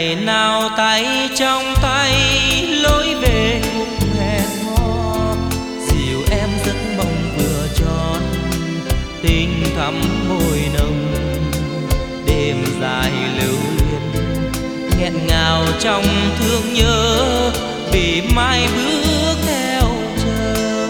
ngày nào tay trong tay lối về cùng hẹn hò, dìu em giấc mộng vừa tròn, tình thắm môi nồng, đêm dài lưu luyến nghẹn ngào trong thương nhớ, vì mai bước theo chồng.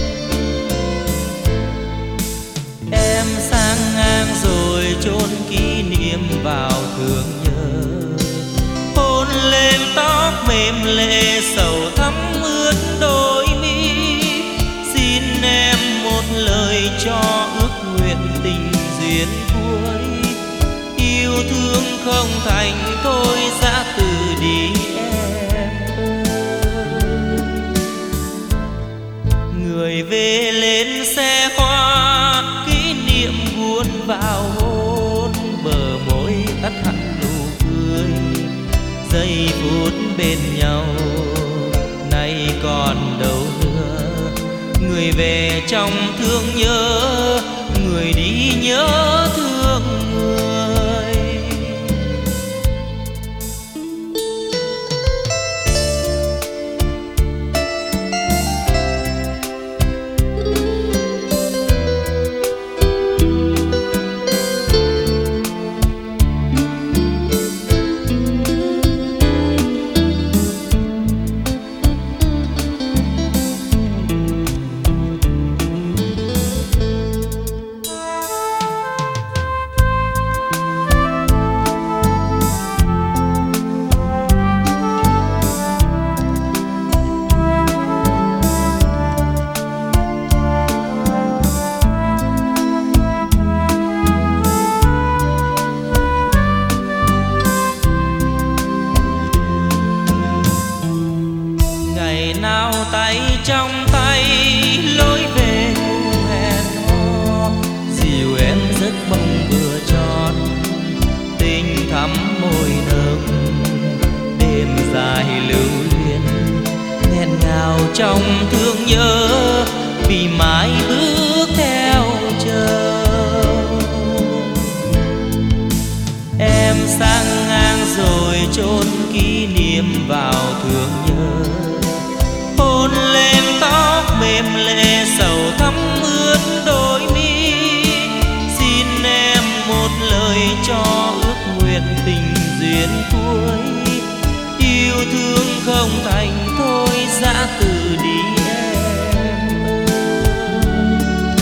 Em sang ngang rồi chôn kỷ niệm vào thương nhớ, hôn lên tóc mềm lệ sầu thắm ướt đôi mi, xin em một lời cho ước nguyện tình duyên cuối, yêu thương không thành thôi giã từ đi em ơi. Người về lên xe hoa, kỷ niệm buồn vào hôn, bờ môi tắt hẳn nụ cười, giây phút bên nhau nay còn đâu nữa. Người về trong thương nhớ, người đi nhớ thương người. Nào tay trong tay lối về cùng hẹn hò, dìu em giấc mộng vừa tròn, tình thắm môi nồng, đêm dài lưu luyến nghẹn ngào trong thương nhớ, vì mãi bước theo chồng. Em sang ngang rồi chôn kỷ niệm vào thương nhớ, hôn lên tóc mềm lệ sầu thắm ướt đôi mi, xin em một lời cho ước nguyện tình duyên cuối, yêu thương không thành thôi giã từ đi em ơi.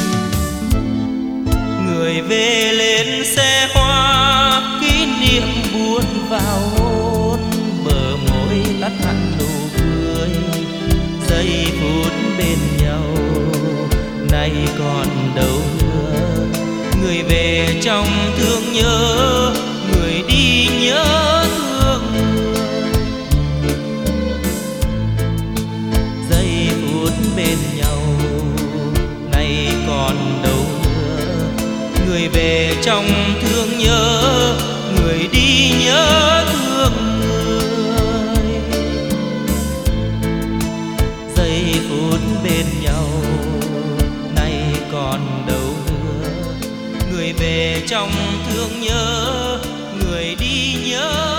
Người về lên xe hoa, kỷ niệm buồn vào hôn, bờ môi tắt hẳn nụ cười, giây phút bên nhau nay còn đâu nữa. Người về trong thương nhớ, người đi nhớ thương người. Giây phút bên nhau nay còn đâu nữa. Người về trong thương nhớ, người đi nhớ thương người. Giây phút bên nhau nay còn đâu nữa. Người về trong thương nhớ, người đi nhớ